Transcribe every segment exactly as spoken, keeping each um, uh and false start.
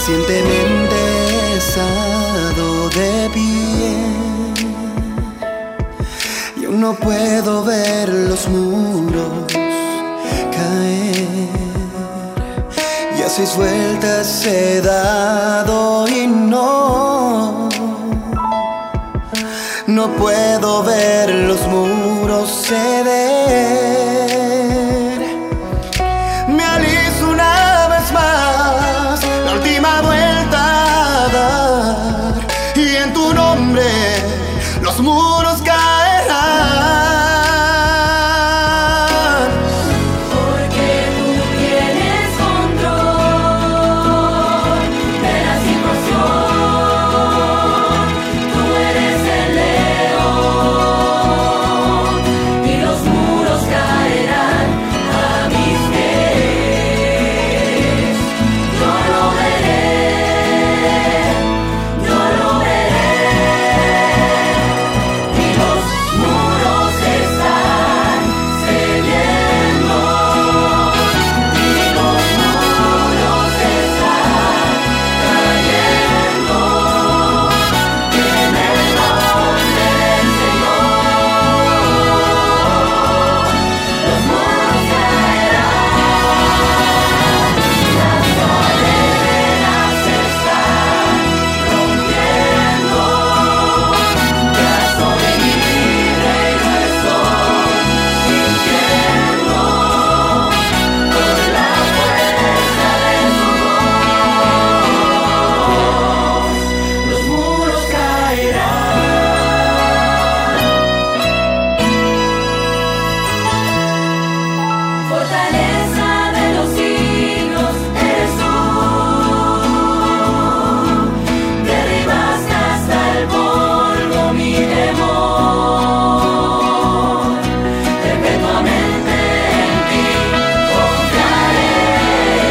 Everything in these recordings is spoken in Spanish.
Recientemente he estado de pie y aún no puedo ver los muros caer. Ya seis vueltas he dado y no No puedo ver los muros ceder. Me alisto una vez más, la última vuelta a dar, y en tu nombre los muros caerán. Porque tú tienes control de la situación. Tú eres el león y los muros caerán a mis pies. Yo lo veré, yo lo veré, y los muros están cediendo, y los muros están cayendo, en el nombre del Señor. Los muros caerán, las cadenas se están rompiendo. Ya soy libre y lo estoy sintiendo por la fuerza de su voz. Los muros caerán. Fortaleza de los siglos eres tú. Derribaste hasta el polvo mi temor. Perpetuamente en ti confiaré,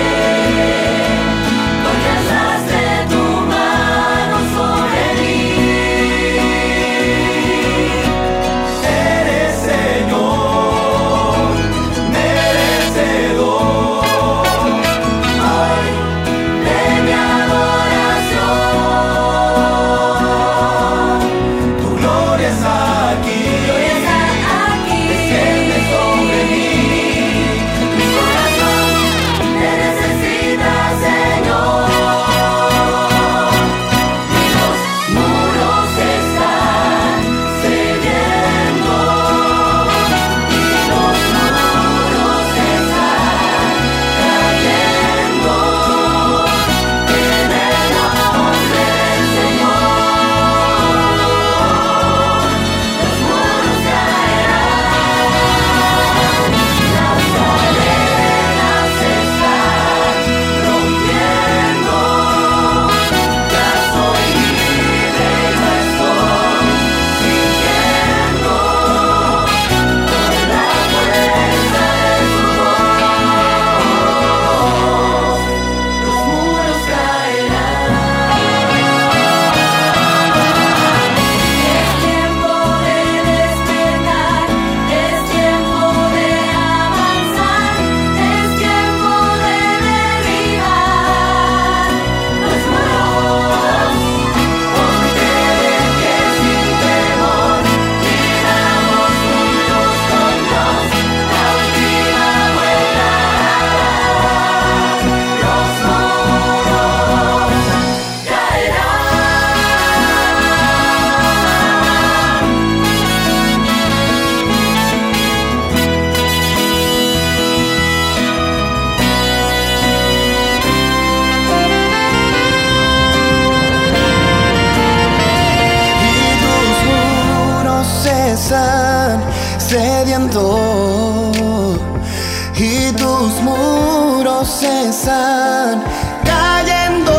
porque alzaste tu mano sobre mí. Eres Señor, merecedor, Hoy de mi adoración. tu gloria está aquí, Gloria está aquí. desciende sobre mí. Mi corazón te necesita, Señor. Y los muros están cediendo, y los muros están cayendo, en el nombre del Señor. Los muros caerán, las cadenas se están rompiendo. Ya soy libre y lo estoy sintiendo por la fuerza de su voz. Los muros caerán. Es tiempo de despertar, es tiempo de avanzar, es tiempo de derribar los muros. Ponte de pie sin temor, y vamos juntos con Dios la última vuelta a dar. Los muros caerán. Y tus muros están cediendo, y tus muros están cayendo.